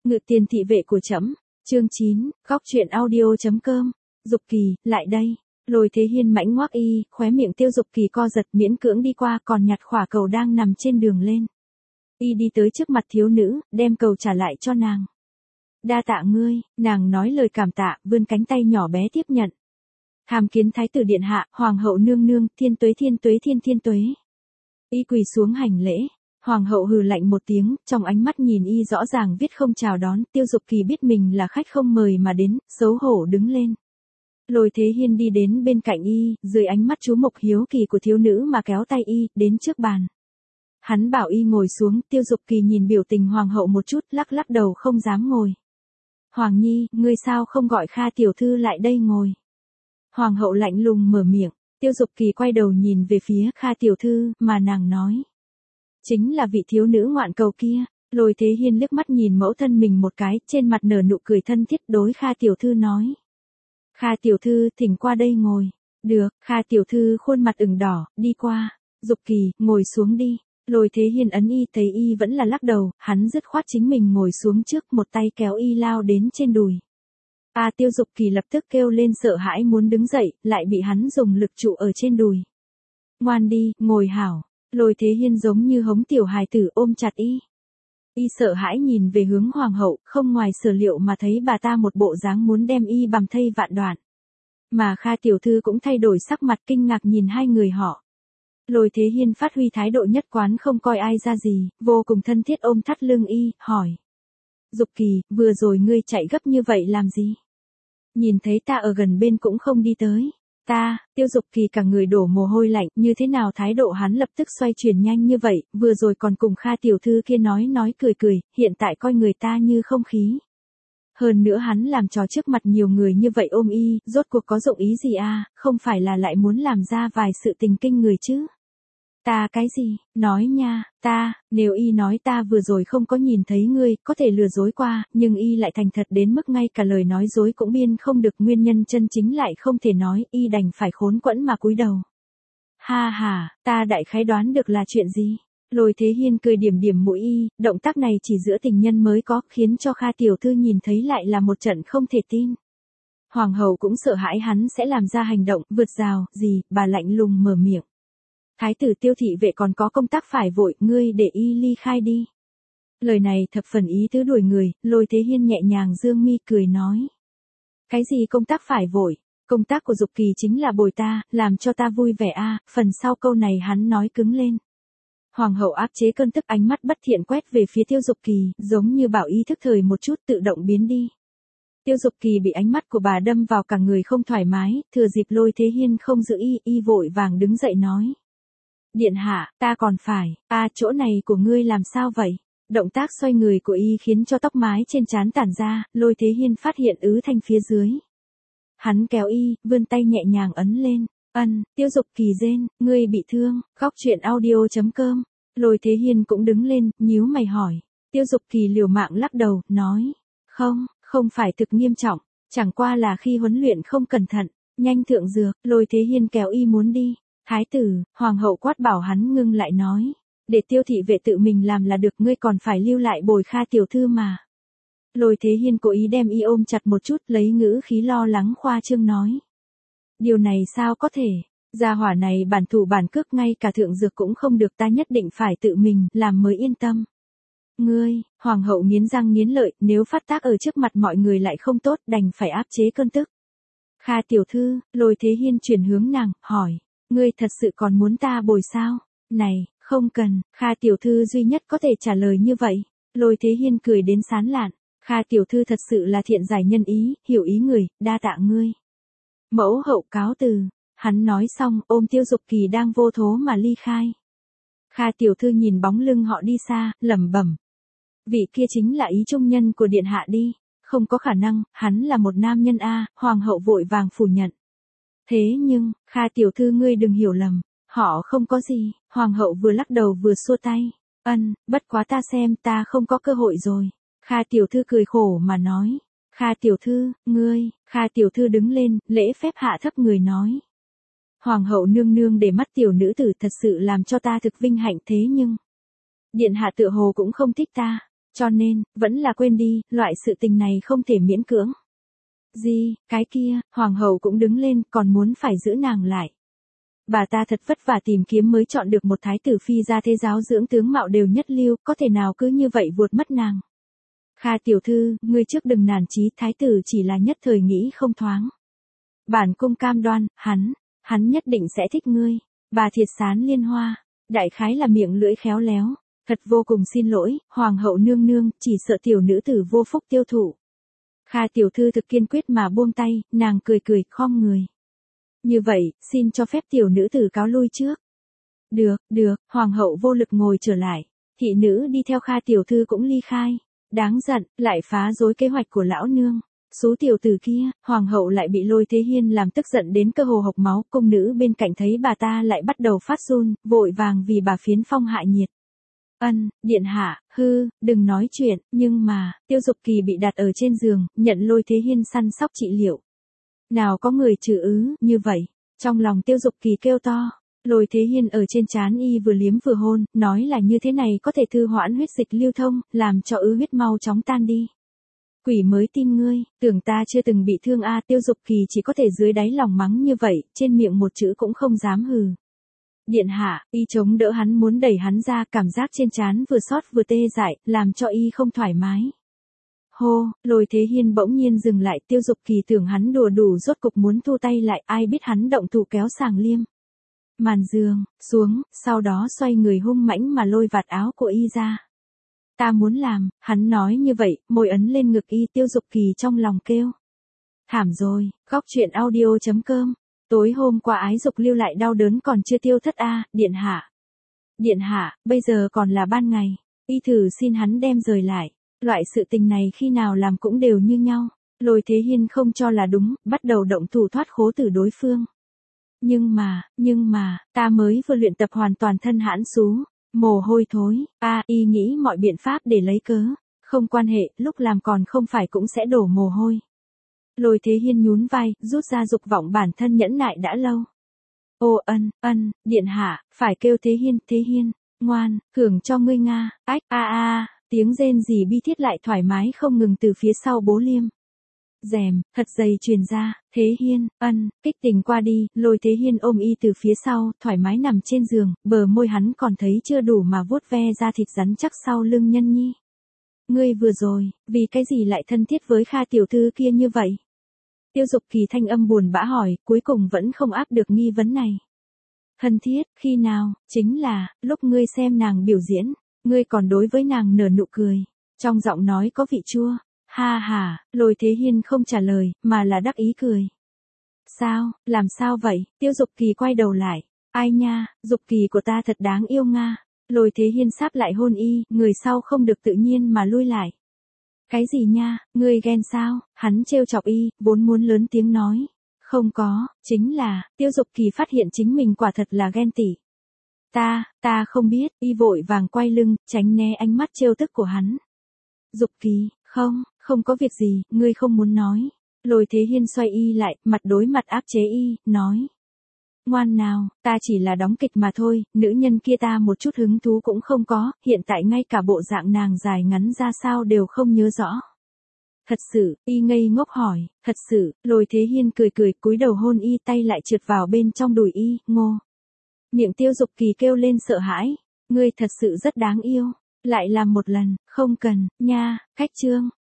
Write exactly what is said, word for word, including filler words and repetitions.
Ngự tiền thị vệ của trẫm. Chương chín, góc truyện audio.com. Dục Kỳ, lại đây. Lôi Thế Hiên mãnh ngoác y, khóe miệng Tiêu Dục Kỳ co giật, miễn cưỡng đi qua, còn nhặt khỏa cầu đang nằm trên đường lên. Y đi tới trước mặt thiếu nữ, đem cầu trả lại cho nàng. Đa tạ ngươi, nàng nói lời cảm tạ, vươn cánh tay nhỏ bé tiếp nhận. Tham kiến thái tử điện hạ, hoàng hậu nương nương, thiên tuế thiên tuế thiên thiên tuế. Y quỳ xuống hành lễ. Hoàng hậu hừ lạnh một tiếng, trong ánh mắt nhìn y rõ ràng viết không chào đón. Tiêu Dục Kỳ biết mình là khách không mời mà đến, xấu hổ đứng lên. Lôi Thế Hiên đi đến bên cạnh y, dưới ánh mắt chú mục hiếu kỳ của thiếu nữ mà kéo tay y, đến trước bàn. Hắn bảo y ngồi xuống, Tiêu Dục Kỳ nhìn biểu tình hoàng hậu một chút, lắc lắc đầu không dám ngồi. Hoàng nhi, ngươi sao không gọi Kha tiểu thư lại đây ngồi? Hoàng hậu lạnh lùng mở miệng. Tiêu Dục Kỳ quay đầu nhìn về phía Kha tiểu thư, mà nàng nói. Chính là vị thiếu nữ ngoạn cầu kia. Lôi Thế Hiên liếc mắt nhìn mẫu thân mình một cái, trên mặt nở nụ cười thân thiết, đối Kha tiểu thư nói. Kha tiểu thư, thỉnh qua đây ngồi. Được, Kha tiểu thư khuôn mặt ửng đỏ, đi qua. Dục Kỳ, ngồi xuống đi. Lôi Thế Hiên ấn y, thấy y vẫn là lắc đầu, hắn dứt khoát chính mình ngồi xuống trước, một tay kéo y lao đến trên đùi. À, Tiêu Dục Kỳ lập tức kêu lên sợ hãi muốn đứng dậy, lại bị hắn dùng lực trụ ở trên đùi. Ngoan đi, ngồi hảo. Lôi Thế Hiên giống như hống tiểu hài tử ôm chặt y. Y sợ hãi nhìn về hướng hoàng hậu, không ngoài sở liệu mà thấy bà ta một bộ dáng muốn đem y bằm thây vạn đoạn. Mà Kha tiểu thư cũng thay đổi sắc mặt kinh ngạc nhìn hai người họ. Lôi Thế Hiên phát huy thái độ nhất quán không coi ai ra gì, vô cùng thân thiết ôm thắt lưng y, hỏi. Dục Kỳ, vừa rồi ngươi chạy gấp như vậy làm gì? Nhìn thấy ta ở gần bên cũng không đi tới. Ta, Tiêu Dục Kỳ cả người đổ mồ hôi lạnh, như thế nào thái độ hắn lập tức xoay chuyển nhanh như vậy, vừa rồi còn cùng Kha tiểu thư kia nói nói cười cười, hiện tại coi người ta như không khí. Hơn nữa hắn làm trò trước mặt nhiều người như vậy ôm y, rốt cuộc có dụng ý gì à, không phải là lại muốn làm ra vài sự tình kinh người chứ. Ta cái gì, nói nha, ta, nếu y nói ta vừa rồi không có nhìn thấy ngươi, có thể lừa dối qua, nhưng y lại thành thật đến mức ngay cả lời nói dối cũng biên không được, nguyên nhân chân chính lại không thể nói, y đành phải khốn quẫn mà cúi đầu. Ha ha, ta đại khái đoán được là chuyện gì. Lôi Thế Hiên cười điểm điểm mũi y, động tác này chỉ giữa tình nhân mới có, khiến cho Kha tiểu thư nhìn thấy lại là một trận không thể tin. Hoàng hậu cũng sợ hãi hắn sẽ làm ra hành động vượt rào, gì, bà lạnh lùng mở miệng. Thái tử Tiêu thị vệ còn có công tác phải vội, ngươi để y ly khai đi. Lời này thập phần ý tứ đuổi người, Lôi Thế Hiên nhẹ nhàng dương mi cười nói. Cái gì công tác phải vội, công tác của Dục Kỳ chính là bồi ta, làm cho ta vui vẻ a. À, phần sau câu này hắn nói cứng lên. Hoàng hậu áp chế cơn tức, ánh mắt bất thiện quét về phía Tiêu Dục Kỳ, giống như bảo y thức thời một chút tự động biến đi. Tiêu Dục Kỳ bị ánh mắt của bà đâm vào cả người không thoải mái, thừa dịp Lôi Thế Hiên không giữ y, y vội vàng đứng dậy nói. Điện hạ, ta còn phải, à chỗ này của ngươi làm sao vậy? Động tác xoay người của y khiến cho tóc mái trên trán tản ra, Lôi Thế Hiên phát hiện ứ thanh phía dưới. Hắn kéo y, vươn tay nhẹ nhàng ấn lên, ân, Tiêu Dục Kỳ rên, ngươi bị thương, góc truyện audio.com. Lôi Thế Hiên cũng đứng lên, nhíu mày hỏi. Tiêu Dục Kỳ liều mạng lắc đầu, nói, không, không phải thực nghiêm trọng, chẳng qua là khi huấn luyện không cẩn thận, nhanh thượng dược. Lôi Thế Hiên kéo y muốn đi. Thái tử, hoàng hậu quát bảo hắn ngưng lại nói. Để Tiêu thị vệ tự mình làm là được, ngươi còn phải lưu lại bồi Kha tiểu thư mà. Lôi Thế Hiên cố ý đem y ôm chặt một chút, lấy ngữ khí lo lắng khoa trương nói. Điều này sao có thể, gia hỏa này bản thủ bản cước, ngay cả thượng dược cũng không được, ta nhất định phải tự mình làm mới yên tâm. Ngươi, hoàng hậu nghiến răng nghiến lợi, nếu phát tác ở trước mặt mọi người lại không tốt, đành phải áp chế cơn tức. Kha tiểu thư, Lôi Thế Hiên chuyển hướng nàng, hỏi. Ngươi thật sự còn muốn ta bồi sao? Này, không cần, Kha tiểu thư duy nhất có thể trả lời như vậy. Lôi Thế Hiên cười đến sán lạn. Kha tiểu thư thật sự là thiện giải nhân ý, hiểu ý người, đa tạ ngươi. Mẫu hậu cáo từ. Hắn nói xong, ôm Tiêu Dục Kỳ đang vô thố mà ly khai. Kha tiểu thư nhìn bóng lưng họ đi xa, lẩm bẩm. Vị kia chính là ý trung nhân của điện hạ đi. Không có khả năng, hắn là một nam nhân a. Hoàng hậu vội vàng phủ nhận. Thế nhưng, Kha tiểu thư ngươi đừng hiểu lầm, họ không có gì. Hoàng hậu vừa lắc đầu vừa xua tay. Ân, bất quá ta xem ta không có cơ hội rồi. Kha tiểu thư cười khổ mà nói. Kha tiểu thư, ngươi, Kha tiểu thư đứng lên, lễ phép hạ thấp người nói. Hoàng hậu nương nương để mắt tiểu nữ tử thật sự làm cho ta thực vinh hạnh, thế nhưng. Điện hạ tựa hồ cũng không thích ta, Cho nên, vẫn là quên đi, loại sự tình này không thể miễn cưỡng. Gì, cái kia, hoàng hậu cũng đứng lên, còn muốn phải giữ nàng lại. Bà ta thật vất vả tìm kiếm mới chọn được một thái tử phi ra thế giáo dưỡng tướng mạo đều nhất lưu, có thể nào cứ như vậy vuột mất nàng. Kha tiểu thư, ngươi trước đừng nản chí, thái tử chỉ là nhất thời nghĩ không thoáng. Bản cung cam đoan, hắn, hắn nhất định sẽ thích ngươi. Bà thiệt sán liên hoa, đại khái là miệng lưỡi khéo léo, thật vô cùng xin lỗi, hoàng hậu nương nương, chỉ sợ tiểu nữ tử vô phúc tiêu thụ. Kha tiểu thư thực kiên quyết mà buông tay, nàng cười cười, khom người. Như vậy, xin cho phép tiểu nữ tử cáo lui trước. Được, được, hoàng hậu vô lực ngồi trở lại. Thị nữ đi theo Kha tiểu thư cũng ly khai. Đáng giận, lại phá rối kế hoạch của lão nương. Số tiểu tử kia, hoàng hậu lại bị Lôi Thế Hiên làm tức giận đến cơ hồ hộc máu. Công nữ bên cạnh thấy bà ta lại bắt đầu phát run, vội vàng vì bà phiến phong hạ nhiệt. Ân, điện hạ, hư, đừng nói chuyện, nhưng mà, Tiêu Dục Kỳ bị đặt ở trên giường, nhận Lôi Thế Hiên săn sóc trị liệu. Nào có người trừ ứ, như vậy, trong lòng Tiêu Dục Kỳ kêu to, Lôi Thế Hiên ở trên trán y vừa liếm vừa hôn, nói là như thế này có thể thư hoãn huyết dịch lưu thông, làm cho ứ huyết mau chóng tan đi. Quỷ mới tin ngươi, tưởng ta chưa từng bị thương a. Tiêu Dục Kỳ chỉ có thể dưới đáy lòng mắng như vậy, trên miệng một chữ cũng không dám hừ. Điện hạ, y chống đỡ hắn muốn đẩy hắn ra, cảm giác trên trán vừa xót vừa tê dại, làm cho y không thoải mái. Hô, Lôi Thế Hiên bỗng nhiên dừng lại, Tiêu Dục Kỳ tưởng hắn đùa đủ rốt cục muốn thu tay lại, ai biết hắn động thủ kéo sàng liêm. Màn giường, xuống, sau đó xoay người hung mãnh mà lôi vạt áo của y ra. Ta muốn làm, hắn nói như vậy, môi ấn lên ngực y. Tiêu Dục Kỳ trong lòng kêu. Thảm rồi, góc truyện audio chấm com. Tối hôm qua ái dục lưu lại đau đớn còn chưa tiêu thất a, điện hạ. Điện hạ, bây giờ còn là ban ngày, y thử xin hắn đem rời lại. Loại sự tình này khi nào làm cũng đều như nhau. Lôi Thế Hiên không cho là đúng, bắt đầu động thủ thoát khố từ đối phương. Nhưng mà, nhưng mà, ta mới vừa luyện tập hoàn toàn thân hãn xú, mồ hôi thối, a, y nghĩ mọi biện pháp để lấy cớ, không quan hệ, lúc làm còn không phải cũng sẽ đổ mồ hôi. Lôi Thế Hiên nhún vai, rút ra dục vọng bản thân nhẫn nại đã lâu. Ô ân, ân, điện hạ, phải kêu Thế Hiên, Thế Hiên, ngoan, thưởng cho ngươi nga, ách, a a, tiếng rên rỉ bi thiết lại thoải mái không ngừng từ phía sau bố liêm. Rèm, thật dày truyền ra, Thế Hiên, ân, kích tình qua đi, Lôi Thế Hiên ôm y từ phía sau, thoải mái nằm trên giường, bờ môi hắn còn thấy chưa đủ mà vuốt ve da thịt rắn chắc sau lưng nhân nhi. Ngươi vừa rồi, vì cái gì lại thân thiết với Kha tiểu thư kia như vậy? Tiêu Dục Kỳ thanh âm buồn bã hỏi, cuối cùng vẫn không áp được nghi vấn này. Thân thiết, khi nào, chính là, lúc ngươi xem nàng biểu diễn, ngươi còn đối với nàng nở nụ cười, trong giọng nói có vị chua. Ha ha, Lôi Thế Hiên không trả lời, mà là đắc ý cười. Sao, làm sao vậy? Tiêu Dục Kỳ quay đầu lại. Ai nha, Dục Kỳ của ta thật đáng yêu nga. Lôi Thế Hiên sáp lại hôn y, người sau không được tự nhiên mà lui lại. Cái gì nha, ngươi ghen sao? Hắn trêu chọc y, vốn muốn lớn tiếng nói. Không có, chính là, Tiêu Dục Kỳ phát hiện chính mình quả thật là ghen tị. Ta, ta không biết, y vội vàng quay lưng, tránh né ánh mắt trêu tức của hắn. Dục Kỳ, không, không có việc gì, ngươi không muốn nói. Lôi Thế Hiên xoay y lại, mặt đối mặt áp chế y, nói. Ngoan nào, ta chỉ là đóng kịch mà thôi, nữ nhân kia ta một chút hứng thú cũng không có, hiện tại ngay cả bộ dạng nàng dài ngắn ra sao đều không nhớ rõ. Thật sự, y ngây ngốc hỏi, thật sự, Lôi Thế Hiên cười cười, cúi đầu hôn y, tay lại trượt vào bên trong đùi y, ngô. Miệng Tiêu Dục Kỳ kêu lên sợ hãi, ngươi thật sự rất đáng yêu. Lại làm một lần, không cần, nha, khách trương,